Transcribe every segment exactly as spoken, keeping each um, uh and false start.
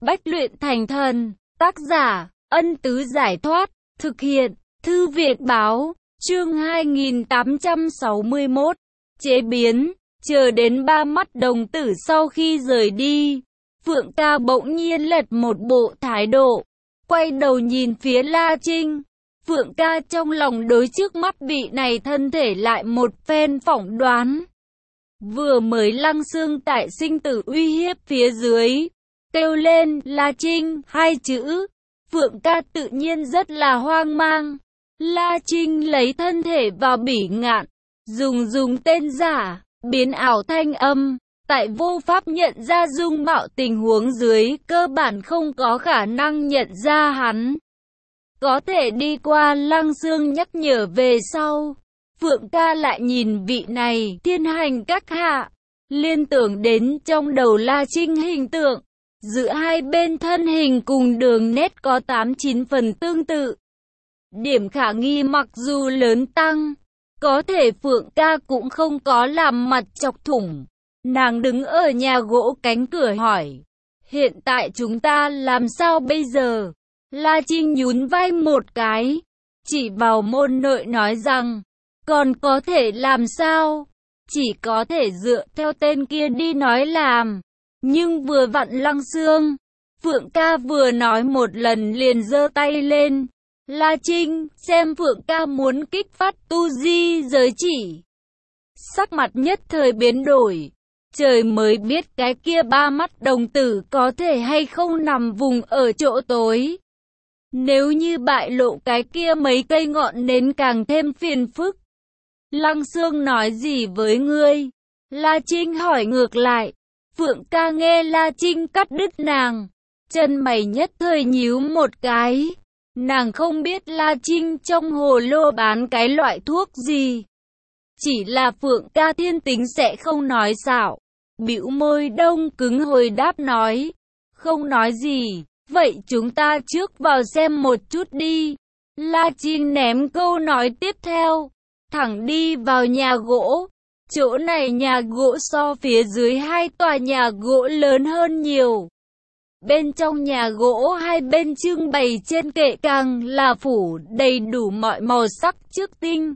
Bách luyện thành thần, tác giả, Ân Tứ Giải Thoát, thực hiện, Thư Việt Báo, chương hai nghìn tám trăm sáu mươi mốt, chế biến, chờ đến ba mắt đồng tử sau khi rời đi. Phượng ca bỗng nhiên lật một bộ thái độ, quay đầu nhìn phía La Trinh. Phượng ca trong lòng đối trước mắt vị này thân thể lại một phen phỏng đoán. Vừa mới Lăng Xương tại sinh tử uy hiếp phía dưới, kêu lên La Trinh hai chữ, Phượng ca tự nhiên rất là hoang mang. La Trinh lấy thân thể vào Bỉ Ngạn, dùng dùng tên giả, biến ảo thanh âm, tại vô pháp nhận ra dung mạo tình huống dưới, cơ bản không có khả năng nhận ra hắn. Có thể đi qua Lăng Xương nhắc nhở về sau, Phượng ca lại nhìn vị này thiên hành các hạ, liên tưởng đến trong đầu La Trinh hình tượng, giữa hai bên thân hình cùng đường nét có tám chín phần tương tự. Điểm khả nghi mặc dù lớn tăng, có thể Phượng ca cũng không có làm mặt chọc thủng. Nàng đứng ở nhà gỗ cánh cửa hỏi, hiện tại chúng ta làm sao bây giờ? La Trinh nhún vai một cái, chỉ vào môn nội nói rằng, còn có thể làm sao? Chỉ có thể dựa theo tên kia đi nói làm. Nhưng vừa vặn Lăng Xương, Phượng ca vừa nói một lần liền giơ tay lên. La Trinh, xem Phượng ca muốn kích phát tu di giới chỉ. Sắc mặt nhất thời biến đổi. Trời mới biết cái kia ba mắt đồng tử có thể hay không nằm vùng ở chỗ tối. Nếu như bại lộ cái kia mấy cây ngọn nến càng thêm phiền phức. Lăng Xương nói gì với ngươi? La Trinh hỏi ngược lại. Phượng ca nghe La Trinh cắt đứt nàng, chân mày nhất thời nhíu một cái. Nàng không biết La Trinh trong hồ lô bán cái loại thuốc gì. Chỉ là Phượng ca thiên tính sẽ không nói xạo. Bĩu môi đông cứng hồi đáp nói. Không nói gì, vậy chúng ta trước vào xem một chút đi. La Trinh ném câu nói tiếp theo, thẳng đi vào nhà gỗ. Chỗ này nhà gỗ so phía dưới hai tòa nhà gỗ lớn hơn nhiều. Bên trong nhà gỗ hai bên trưng bày trên kệ càng là phủ đầy đủ mọi màu sắc trước tinh.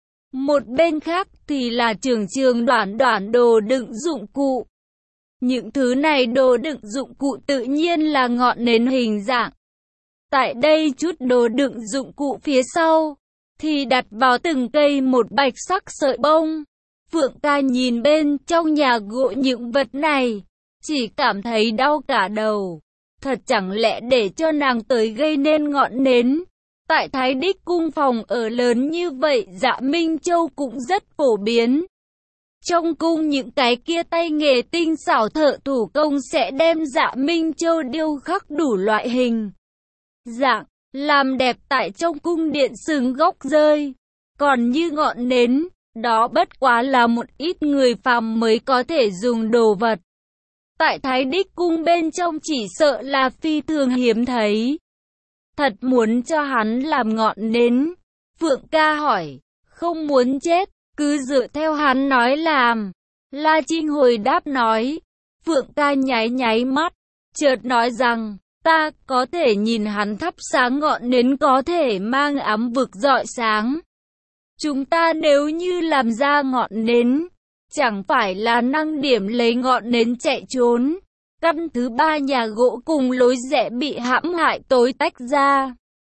Một bên khác thì là trường trường đoạn đoạn đồ đựng dụng cụ. Những thứ này đồ đựng dụng cụ tự nhiên là ngọn nến hình dạng. Tại đây chút đồ đựng dụng cụ phía sau thì đặt vào từng cây một bạch sắc sợi bông. Phượng ca nhìn bên trong nhà gỗ những vật này, chỉ cảm thấy đau cả đầu. Thật chẳng lẽ để cho nàng tới gây nên ngọn nến. Tại Thái Đích cung phòng ở lớn như vậy, Dạ Minh Châu cũng rất phổ biến. Trong cung những cái kia tay nghề tinh xảo thợ thủ công sẽ đem Dạ Minh Châu điêu khắc đủ loại hình dạng, làm đẹp tại trong cung điện sừng góc rơi. Còn như ngọn nến, đó bất quá là một ít người phàm mới có thể dùng đồ vật. Tại Thái Đích cung bên trong chỉ sợ là phi thường hiếm thấy. Thật muốn cho hắn làm ngọn nến. Phượng ca hỏi, không muốn chết, cứ dựa theo hắn nói làm. La Trinh hồi đáp nói. Phượng ca nháy nháy mắt, chợt nói rằng, ta có thể nhìn hắn thắp sáng ngọn nến có thể mang ám vực rọi sáng. Chúng ta nếu như làm ra ngọn nến, chẳng phải là năng điểm lấy ngọn nến chạy trốn. Căn thứ ba nhà gỗ cùng lối rẽ bị hãm hại tối tách ra.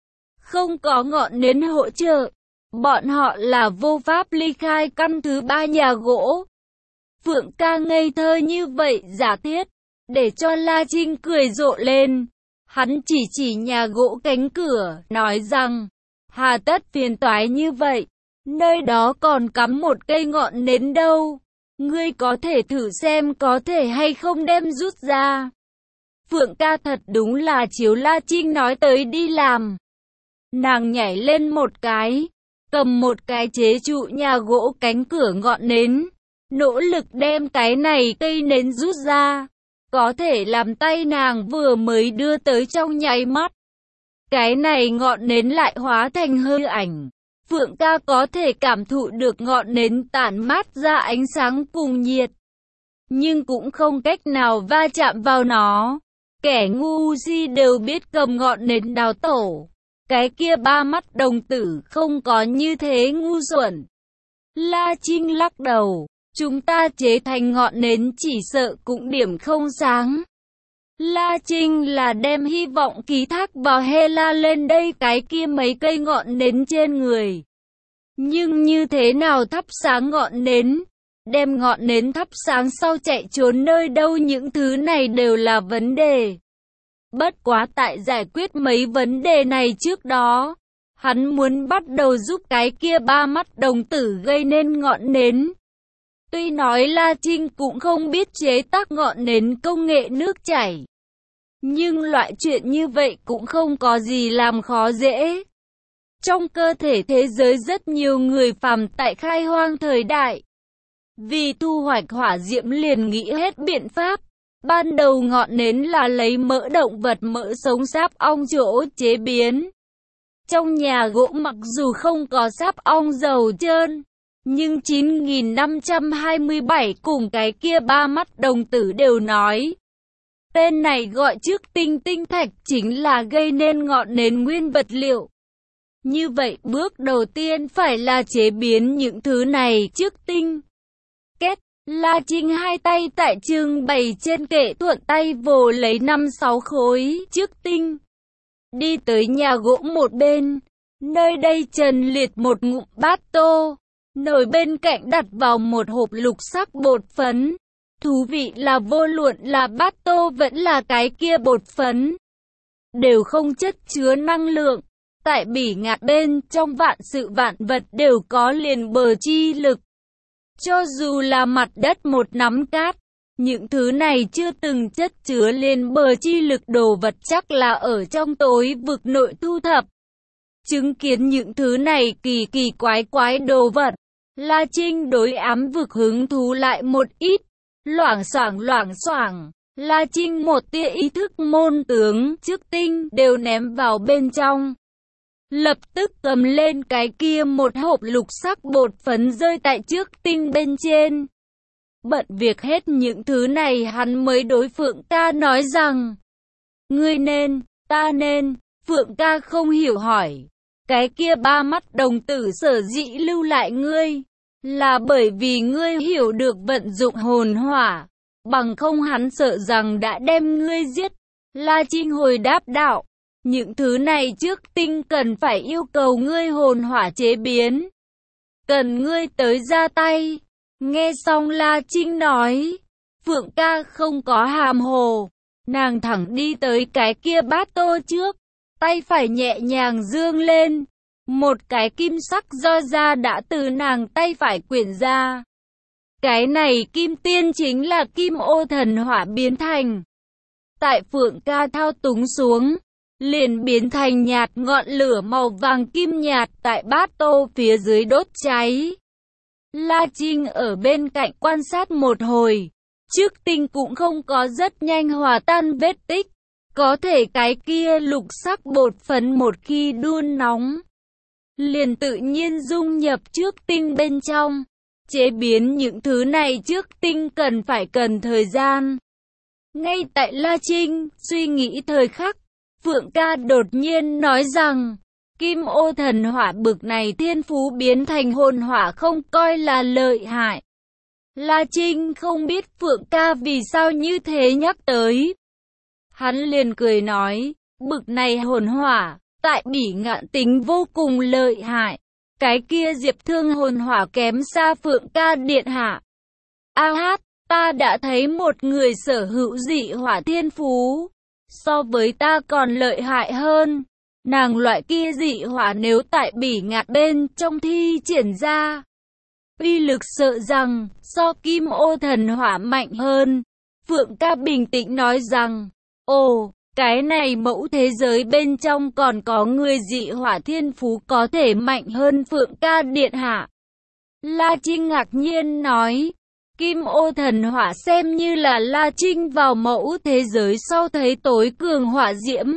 Không có ngọn nến hỗ trợ, bọn họ là vô pháp ly khai căn thứ ba nhà gỗ. Phượng ca ngây thơ như vậy giả thiết, để cho La Trinh cười rộ lên. Hắn chỉ chỉ nhà gỗ cánh cửa, nói rằng, hà tất phiền toái như vậy, nơi đó còn cắm một cây ngọn nến đâu. Ngươi có thể thử xem có thể hay không đem rút ra. Phượng ca thật đúng là chiếu La Trinh nói tới đi làm. Nàng nhảy lên một cái, cầm một cái chế trụ nhà gỗ cánh cửa ngọn nến, nỗ lực đem cái này cây nến rút ra. Có thể làm tay nàng vừa mới đưa tới trong nháy mắt, cái này ngọn nến lại hóa thành hư ảnh. Phượng ca có thể cảm thụ được ngọn nến tản mát ra ánh sáng cùng nhiệt, nhưng cũng không cách nào va chạm vào nó. Kẻ ngu si đều biết cầm ngọn nến đào tổ. Cái kia ba mắt đồng tử không có như thế ngu xuẩn. La Trinh lắc đầu. Chúng ta chế thành ngọn nến chỉ sợ cũng điểm không sáng. La Trinh là đem hy vọng ký thác vào Hela lên đây cái kia mấy cây ngọn nến trên người. Nhưng như thế nào thắp sáng ngọn nến? Đem ngọn nến thắp sáng sau chạy trốn nơi đâu, những thứ này đều là vấn đề. Bất quá tại giải quyết mấy vấn đề này trước đó, hắn muốn bắt đầu giúp cái kia ba mắt đồng tử gây nên ngọn nến. Tuy nói La Trinh cũng không biết chế tác ngọn nến công nghệ nước chảy, nhưng loại chuyện như vậy cũng không có gì làm khó dễ. Trong cơ thể thế giới rất nhiều người phàm tại khai hoang thời đại, vì thu hoạch hỏa diễm liền nghĩ hết biện pháp. Ban đầu ngọn nến là lấy mỡ động vật, mỡ sống sáp ong chỗ chế biến. Trong nhà gỗ mặc dù không có sáp ong dầu trơn, nhưng chín nghìn năm trăm hai mươi bảy cùng cái kia ba mắt đồng tử đều nói. Tên này gọi trước tinh tinh thạch chính là gây nên ngọn nến nguyên vật liệu. Như vậy bước đầu tiên phải là chế biến những thứ này trước tinh. Kết, La Trinh hai tay tại trưng bày trên kệ, thuận tay vồ lấy năm sáu khối trước tinh. Đi tới nhà gỗ một bên, nơi đây trần liệt một ngụm bát tô. Nồi bên cạnh đặt vào một hộp lục sắc bột phấn. Thú vị là vô luận là bát tô vẫn là cái kia bột phấn, đều không chất chứa năng lượng. Tại bỉ ngạn bên trong vạn sự vạn vật đều có liền bờ chi lực. Cho dù là mặt đất một nắm cát, những thứ này chưa từng chất chứa liền bờ chi lực đồ vật chắc là ở trong tối vực nội thu thập. Chứng kiến những thứ này kỳ kỳ quái quái đồ vật, La Trinh đối ám vực hứng thú lại một ít. Loảng xoảng loảng xoảng, La Trinh một tia ý thức môn tướng trước tinh đều ném vào bên trong. Lập tức cầm lên cái kia một hộp lục sắc bột phấn rơi tại trước tinh bên trên. Bận việc hết những thứ này hắn mới đối Phượng ca nói rằng: ngươi nên, ta nên. Phượng ca không hiểu hỏi: cái kia ba mắt đồng tử sở dĩ lưu lại ngươi, là bởi vì ngươi hiểu được vận dụng hồn hỏa, bằng không hắn sợ rằng đã đem ngươi giết. La Trinh hồi đáp đạo: những thứ này trước tinh cần phải yêu cầu ngươi hồn hỏa chế biến, cần ngươi tới ra tay. Nghe xong La Trinh nói, Phượng ca không có hàm hồ, nàng thẳng đi tới cái kia bát tô trước, tay phải nhẹ nhàng dương lên. Một cái kim sắc roi ra đã từ nàng tay phải quyển ra. Cái này kim tiên chính là kim ô thần hỏa biến thành. Tại Phượng ca thao túng xuống, liền biến thành nhạt ngọn lửa màu vàng kim nhạt tại bát tô phía dưới đốt cháy. La Trinh ở bên cạnh quan sát một hồi, trước tinh cũng không có rất nhanh hòa tan vết tích. Có thể cái kia lục sắc bột phấn một khi đun nóng, liền tự nhiên dung nhập trước tinh bên trong. Chế biến những thứ này trước tinh cần phải cần thời gian. Ngay tại La Trinh suy nghĩ thời khắc, Phượng ca đột nhiên nói rằng, kim ô thần hỏa bực này thiên phú biến thành hồn hỏa không coi là lợi hại. La Trinh không biết Phượng ca vì sao như thế nhắc tới. Hắn liền cười nói, bực này hồn hỏa, tại bỉ ngạn tính vô cùng lợi hại. Cái kia Diệp Thương hồn hỏa kém xa Phượng ca điện hạ. A hát, ta đã thấy một người sở hữu dị hỏa thiên phú, so với ta còn lợi hại hơn. Nàng loại kia dị hỏa nếu tại bỉ ngạn bên trong thi triển ra, uy lực sợ rằng so kim ô thần hỏa mạnh hơn. Phượng ca bình tĩnh nói rằng, ồ, cái này mẫu thế giới bên trong còn có người dị hỏa thiên phú có thể mạnh hơn Phượng ca điện hạ. La Trinh ngạc nhiên nói, kim ô thần hỏa xem như là La Trinh vào mẫu thế giới sau thấy tối cường hỏa diễm.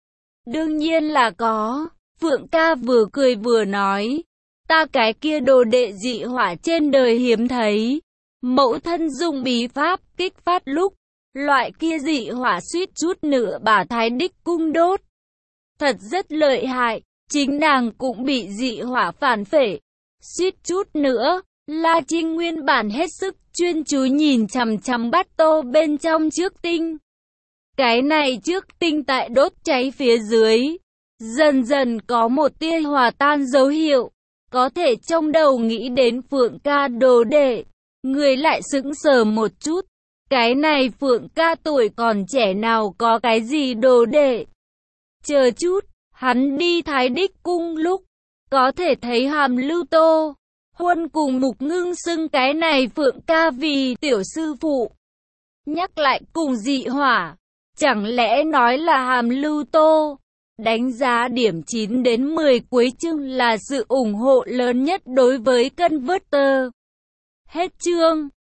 Đương nhiên là có. Phượng ca vừa cười vừa nói, ta cái kia đồ đệ dị hỏa trên đời hiếm thấy. Mẫu thân dùng bí pháp kích phát lúc, Loại kia dị hỏa suýt chút nữa bà Thái Đích cung đốt. Thật rất lợi hại, chính nàng cũng bị dị hỏa phản phệ. Suýt chút nữa, La Trinh nguyên bản hết sức chuyên chú nhìn chằm chằm bát tô bên trong trước tinh. Cái này trước tinh tại đốt cháy phía dưới, dần dần có một tia hòa tan dấu hiệu. Có thể trong đầu nghĩ đến Phượng ca đồ đệ, người lại sững sờ một chút. Cái này Phượng ca tuổi còn trẻ nào có cái gì đồ đệ. Chờ chút, hắn đi Thái Đích cung lúc, có thể thấy Hàm Lưu Tô Huân cùng Mục Ngưng xưng cái này Phượng ca vì tiểu sư phụ. Nhắc lại cùng dị hỏa, chẳng lẽ nói là Hàm Lưu Tô đánh giá điểm chín đến mười cuối chương là sự ủng hộ lớn nhất đối với Converter. Hết chương.